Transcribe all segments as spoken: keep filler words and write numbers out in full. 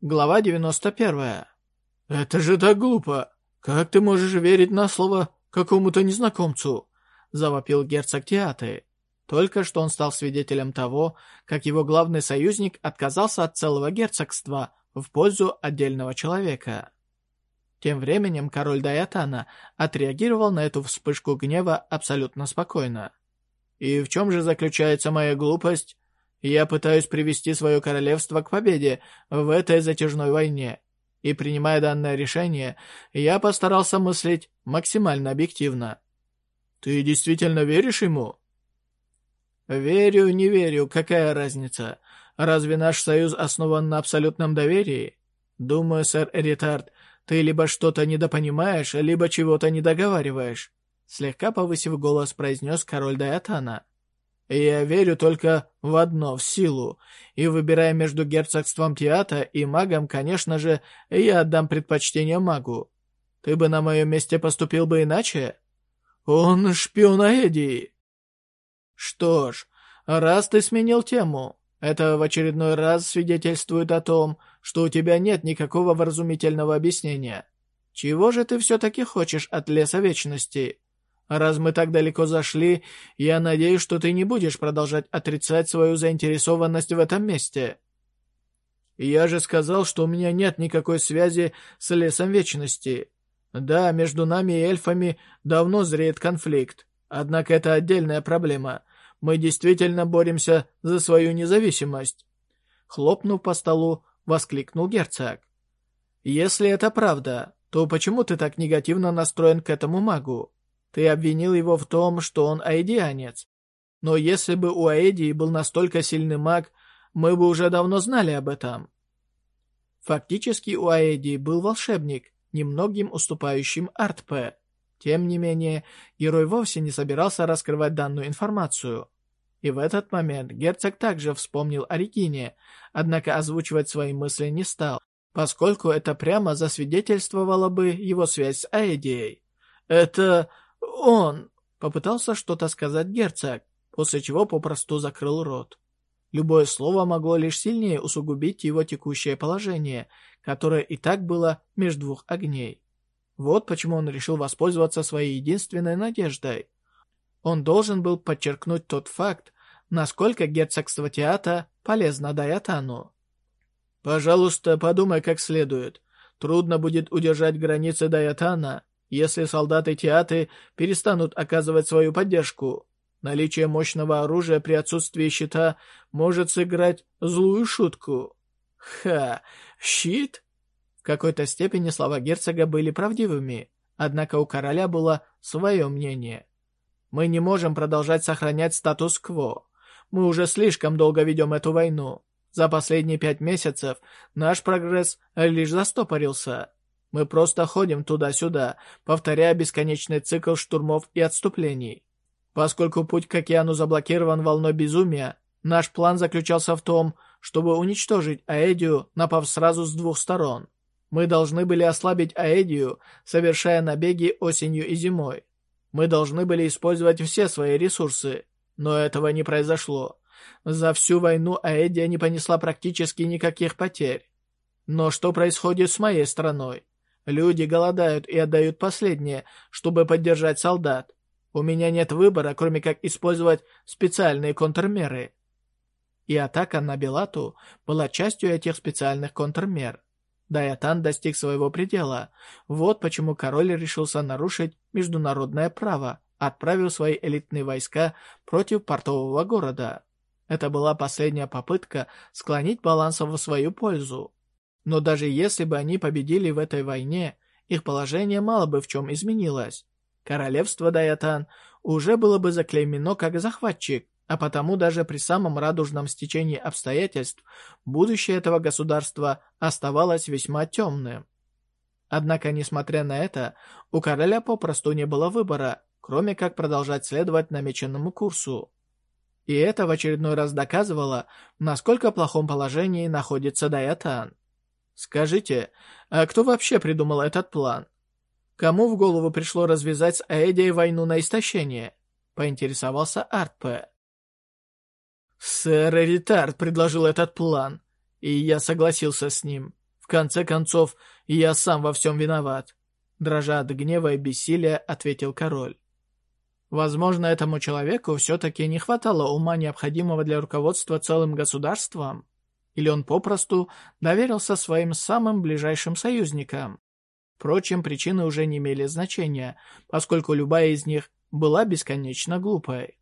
Глава девяносто первая. «Это же так глупо! Как ты можешь верить на слово какому-то незнакомцу?» — завопил герцог Тиаты. Только что он стал свидетелем того, как его главный союзник отказался от целого герцогства в пользу отдельного человека. Тем временем король Даятана отреагировал на эту вспышку гнева абсолютно спокойно. «И в чем же заключается моя глупость? Я пытаюсь привести свое королевство к победе в этой затяжной войне, и, принимая данное решение, я постарался мыслить максимально объективно». «Ты действительно веришь ему?» «Верю, не верю, какая разница? Разве наш союз основан на абсолютном доверии? Думаю, сэр Эритард, ты либо что-то недопонимаешь, либо чего-то недоговариваешь», слегка повысив голос, произнес король Даятана. «Я верю только в одно, в силу, и, выбирая между герцогством Тиата и магом, конечно же, я отдам предпочтение магу. Ты бы на моем месте поступил бы иначе? Он шпион Аэдии». «Что ж, раз ты сменил тему, это в очередной раз свидетельствует о том, что у тебя нет никакого вразумительного объяснения. Чего же ты все-таки хочешь от Леса Вечности? Раз мы так далеко зашли, я надеюсь, что ты не будешь продолжать отрицать свою заинтересованность в этом месте». «Я же сказал, что у меня нет никакой связи с Лесом Вечности. Да, между нами и эльфами давно зреет конфликт, однако это отдельная проблема. Мы действительно боремся за свою независимость». Хлопнув по столу, воскликнул герцог. «Если это правда, то почему ты так негативно настроен к этому магу? Ты обвинил его в том, что он аэдианец. Но если бы у Аэдии был настолько сильный маг, мы бы уже давно знали об этом». Фактически у Аэдии был волшебник, немногим уступающим Артпе. Тем не менее, герой вовсе не собирался раскрывать данную информацию. И в этот момент герцог также вспомнил о Регине, однако озвучивать свои мысли не стал, поскольку это прямо засвидетельствовало бы его связь с Аэдией. «Это... он...» — попытался что-то сказать герцог, после чего попросту закрыл рот. Любое слово могло лишь сильнее усугубить его текущее положение, которое и так было между двух огней. Вот почему он решил воспользоваться своей единственной надеждой. Он должен был подчеркнуть тот факт, насколько герцогство Тиата полезно Даятану. «Пожалуйста, подумай как следует. Трудно будет удержать границы Даятана, если солдаты Тиаты перестанут оказывать свою поддержку. Наличие мощного оружия при отсутствии щита может сыграть злую шутку». «Ха! Щит?» В какой-то степени слова герцога были правдивыми, однако у короля было свое мнение. «Мы не можем продолжать сохранять статус-кво. Мы уже слишком долго ведем эту войну. За последние пять месяцев наш прогресс лишь застопорился. Мы просто ходим туда-сюда, повторяя бесконечный цикл штурмов и отступлений. Поскольку путь к океану заблокирован волной безумия, наш план заключался в том, чтобы уничтожить Аэдию, напав сразу с двух сторон. Мы должны были ослабить Аэдию, совершая набеги осенью и зимой. Мы должны были использовать все свои ресурсы, но этого не произошло. За всю войну Аэдия не понесла практически никаких потерь. Но что происходит с моей страной? Люди голодают и отдают последнее, чтобы поддержать солдат. У меня нет выбора, кроме как использовать специальные контрмеры». И атака на Белату была частью этих специальных контрмер. Даятан достиг своего предела. Вот почему король решился нарушить международное право, отправив свои элитные войска против портового города. Это была последняя попытка склонить баланс в свою пользу. Но даже если бы они победили в этой войне, их положение мало бы в чем изменилось. Королевство Даятан уже было бы заклеймено как захватчик, а потому даже при самом радужном стечении обстоятельств будущее этого государства оставалось весьма темным. Однако, несмотря на это, у короля попросту не было выбора, кроме как продолжать следовать намеченному курсу. И это в очередной раз доказывало, в насколько плохом положении находится Даятан. Скажите, а кто вообще придумал этот план? Кому в голову пришло развязать с Аэдией войну на истощение? Поинтересовался Артпе. Сэр Эритард предложил этот план, и я согласился с ним. конце концов, я сам во всем виноват», — дрожа от гнева и бессилия, ответил король. Возможно, этому человеку все-таки не хватало ума, необходимого для руководства целым государством, или он попросту доверился своим самым ближайшим союзникам. Впрочем, причины уже не имели значения, поскольку любая из них была бесконечно глупой.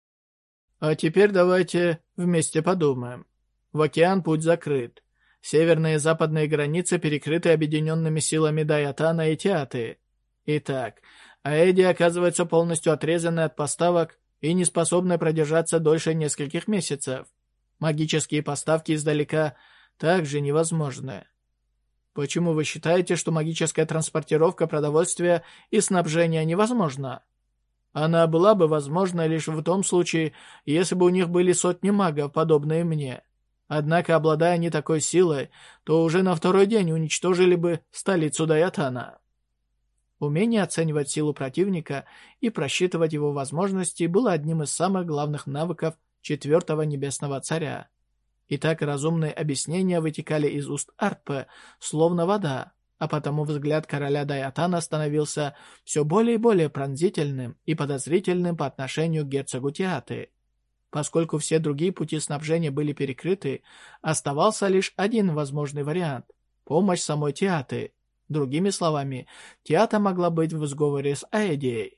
А теперь давайте вместе подумаем. В океан путь закрыт. Северные и западные границы перекрыты объединенными силами Дайатана и Тиаты. Итак, Аэди оказывается полностью отрезанной от поставок и не способной продержаться дольше нескольких месяцев. Магические поставки издалека также невозможны. Почему вы считаете, что магическая транспортировка продовольствия и снабжения невозможна? Она была бы возможна лишь в том случае, если бы у них были сотни магов, подобные мне. Однако, обладая не такой силой, то уже на второй день уничтожили бы столицу Дайатана. Умение оценивать силу противника и просчитывать его возможности было одним из самых главных навыков четвертого небесного царя. И так разумные объяснения вытекали из уст Артпе, словно вода, а потому взгляд короля Дайатана становился все более и более пронзительным и подозрительным по отношению к герцогу Тиаты. Поскольку все другие пути снабжения были перекрыты, оставался лишь один возможный вариант – помощь самой Тиаты. Другими словами, Тиата могла быть в сговоре с Аэдией.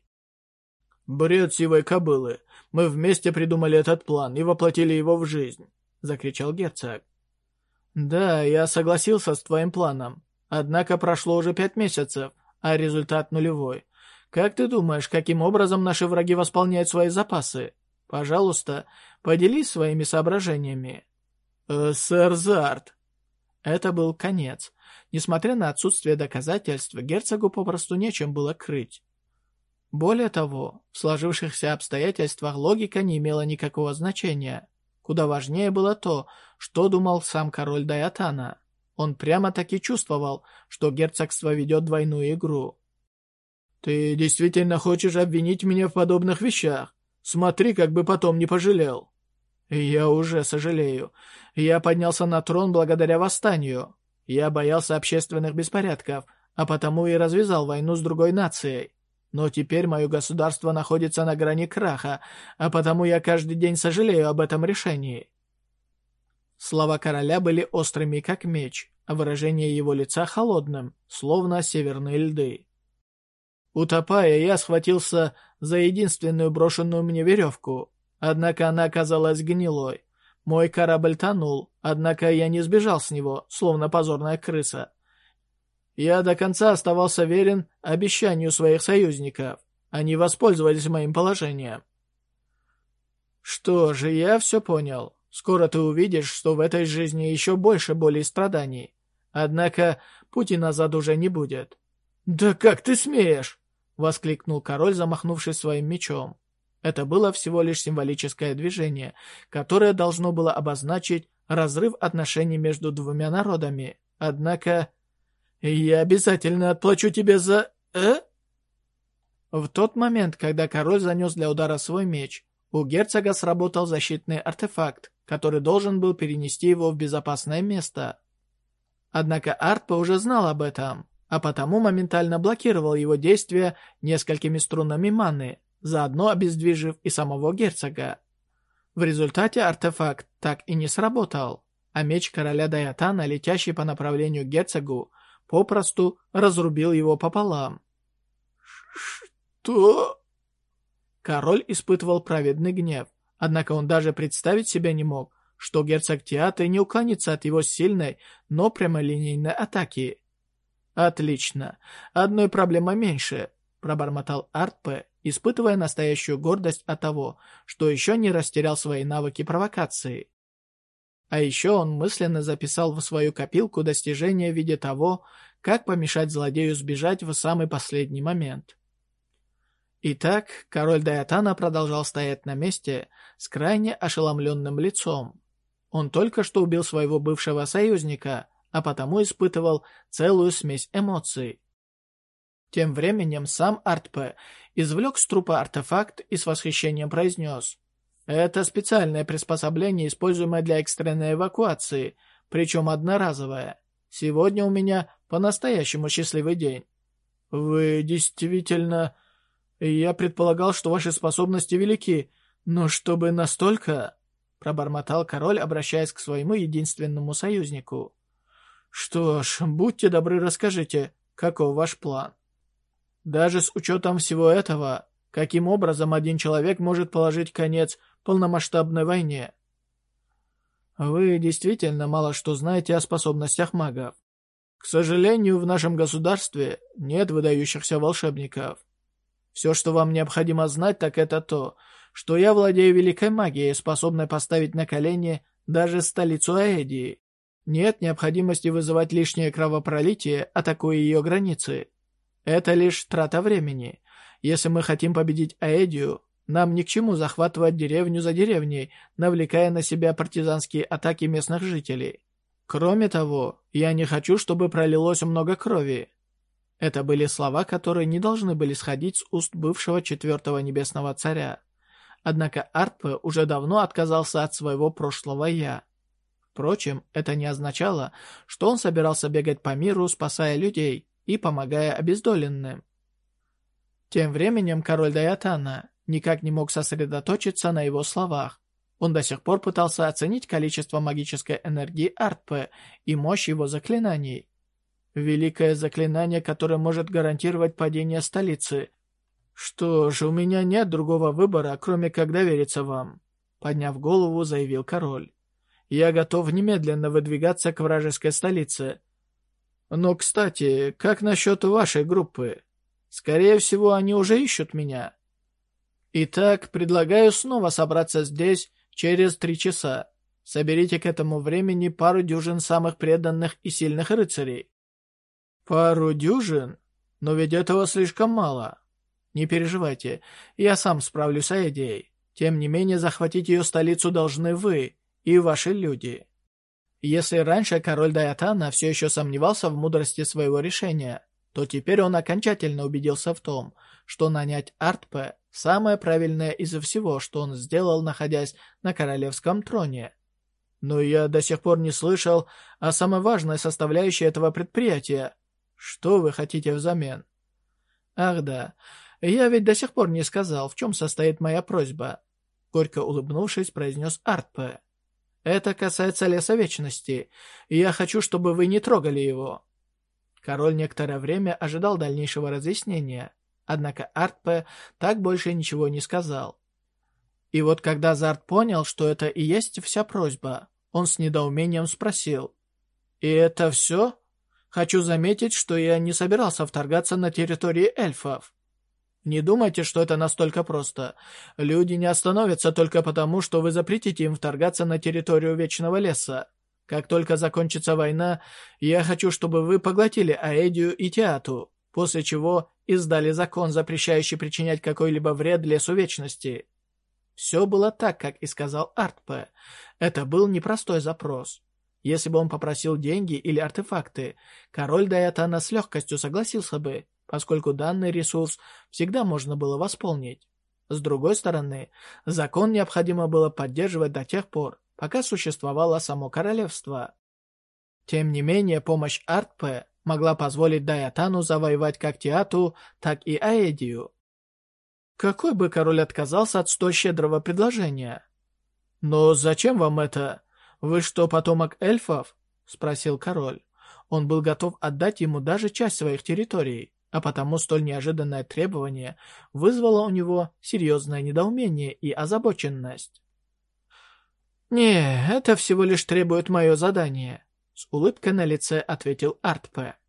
«Бред сивой кобылы! Мы вместе придумали этот план и воплотили его в жизнь!» — закричал герцог. «Да, я согласился с твоим планом. Однако прошло уже пять месяцев, а результат нулевой. Как ты думаешь, каким образом наши враги восполняют свои запасы? Пожалуйста, поделись своими соображениями». «Э, сэр Зарт!» Это был конец. Несмотря на отсутствие доказательств, герцогу попросту нечем было крыть. Более того, в сложившихся обстоятельствах логика не имела никакого значения. Куда важнее было то, что думал сам король Дайатана. Он прямо-таки чувствовал, что герцогство ведет двойную игру. «Ты действительно хочешь обвинить меня в подобных вещах? Смотри, как бы потом не пожалел». «Я уже сожалею. Я поднялся на трон благодаря восстанию. Я боялся общественных беспорядков, а потому и развязал войну с другой нацией. Но теперь мое государство находится на грани краха, а потому я каждый день сожалею об этом решении». Слова короля были острыми, как меч, а выражение его лица холодным, словно северные льды. Утопая, я схватился за единственную брошенную мне веревку. Однако она оказалась гнилой. Мой корабль тонул, однако я не сбежал с него, словно позорная крыса. Я до конца оставался верен обещанию своих союзников. Они воспользовались моим положением. Что же, я все понял. Скоро ты увидишь, что в этой жизни еще больше боли и страданий. Однако пути назад уже не будет. «Да как ты смеешь!» — воскликнул король, замахнувшись своим мечом. Это было всего лишь символическое движение, которое должно было обозначить разрыв отношений между двумя народами. Однако... «Я обязательно отплачу тебе за... э?» В тот момент, когда король занес для удара свой меч, у герцога сработал защитный артефакт, который должен был перенести его в безопасное место. Однако Артпе уже знал об этом, а потому моментально блокировал его действия несколькими струнами маны, заодно обездвижив и самого герцога. В результате артефакт так и не сработал, а меч короля Дайатана, летящий по направлению к герцогу, попросту разрубил его пополам. «Что?» Король испытывал праведный гнев, однако он даже представить себе не мог, что герцог Тиаты не уклонится от его сильной, но прямолинейной атаки. «Отлично. Одной проблемой меньше», — пробормотал Артпе, испытывая настоящую гордость от того, что еще не растерял свои навыки провокации. А еще он мысленно записал в свою копилку достижения в виде того, как помешать злодею сбежать в самый последний момент. Итак, король Дайатана продолжал стоять на месте с крайне ошеломленным лицом. Он только что убил своего бывшего союзника, а потому испытывал целую смесь эмоций. Тем временем сам Артпе извлек с трупа артефакт и с восхищением произнес: «Это специальное приспособление, используемое для экстренной эвакуации, причем одноразовое. Сегодня у меня по-настоящему счастливый день». «Вы действительно... Я предполагал, что ваши способности велики, но чтобы настолько...» — пробормотал король, обращаясь к своему единственному союзнику. «Что ж, будьте добры, расскажите, каков ваш план? Даже с учетом всего этого, каким образом один человек может положить конец полномасштабной войне?» «Вы действительно мало что знаете о способностях магов. К сожалению, в нашем государстве нет выдающихся волшебников. Все, что вам необходимо знать, так это то, что я владею великой магией, способной поставить на колени даже столицу Аэдии. Нет необходимости вызывать лишнее кровопролитие, атакуя ее границы. Это лишь трата времени. Если мы хотим победить Аэдию, нам ни к чему захватывать деревню за деревней, навлекая на себя партизанские атаки местных жителей. Кроме того, я не хочу, чтобы пролилось много крови». Это были слова, которые не должны были сходить с уст бывшего четвертого небесного царя. Однако Артпе уже давно отказался от своего прошлого «я». Впрочем, это не означало, что он собирался бегать по миру, спасая людей и помогая обездоленным. Тем временем король Дайатана никак не мог сосредоточиться на его словах. Он до сих пор пытался оценить количество магической энергии Артпе и мощь его заклинаний. Великое заклинание, которое может гарантировать падение столицы. «Что ж, у меня нет другого выбора, кроме как довериться вам», — подняв голову, заявил король. «Я готов немедленно выдвигаться к вражеской столице. Но, кстати, как насчет вашей группы? Скорее всего, они уже ищут меня. Итак, предлагаю снова собраться здесь через три часа. Соберите к этому времени пару дюжин самых преданных и сильных рыцарей». «Пару дюжин? Но ведь этого слишком мало. Не переживайте, я сам справлюсь с Аэдией. Тем не менее, захватить ее столицу должны вы и ваши люди». Если раньше король Дайатана все еще сомневался в мудрости своего решения, то теперь он окончательно убедился в том, что нанять Артпе – самое правильное из всего, что он сделал, находясь на королевском троне. Но я до сих пор не слышал о самой важной составляющей этого предприятия. Что вы хотите взамен? Ах да, я ведь до сих пор не сказал, в чем состоит моя просьба. Горько улыбнувшись, произнес Артпе. Это касается Леса Вечности, и я хочу, чтобы вы не трогали его. Король некоторое время ожидал дальнейшего разъяснения, однако Артпе так больше ничего не сказал. И вот когда Зарт понял, что это и есть вся просьба, он с недоумением спросил. «И это все? Хочу заметить, что я не собирался вторгаться на территории эльфов. Не думайте, что это настолько просто. Люди не остановятся только потому, что вы запретите им вторгаться на территорию Вечного Леса. Как только закончится война, я хочу, чтобы вы поглотили Аэдию и Тиату, после чего издали закон, запрещающий причинять какой-либо вред Лесу Вечности». Все было так, как и сказал Артпе. Это был непростой запрос. Если бы он попросил деньги или артефакты, король Дайатана с легкостью согласился бы, поскольку данный ресурс всегда можно было восполнить. С другой стороны, закон необходимо было поддерживать до тех пор, пока существовало само королевство. Тем не менее, помощь Артпе могла позволить Дайатану завоевать как Тиату, так и Аэдию. Какой бы король отказался от столь щедрого предложения? «Но зачем вам это? Вы что, потомок эльфов?» — спросил король. Он был готов отдать ему даже часть своих территорий, а потому столь неожиданное требование вызвало у него серьезное недоумение и озабоченность. «Не, это всего лишь требует мое задание», — с улыбкой на лице ответил Артпе.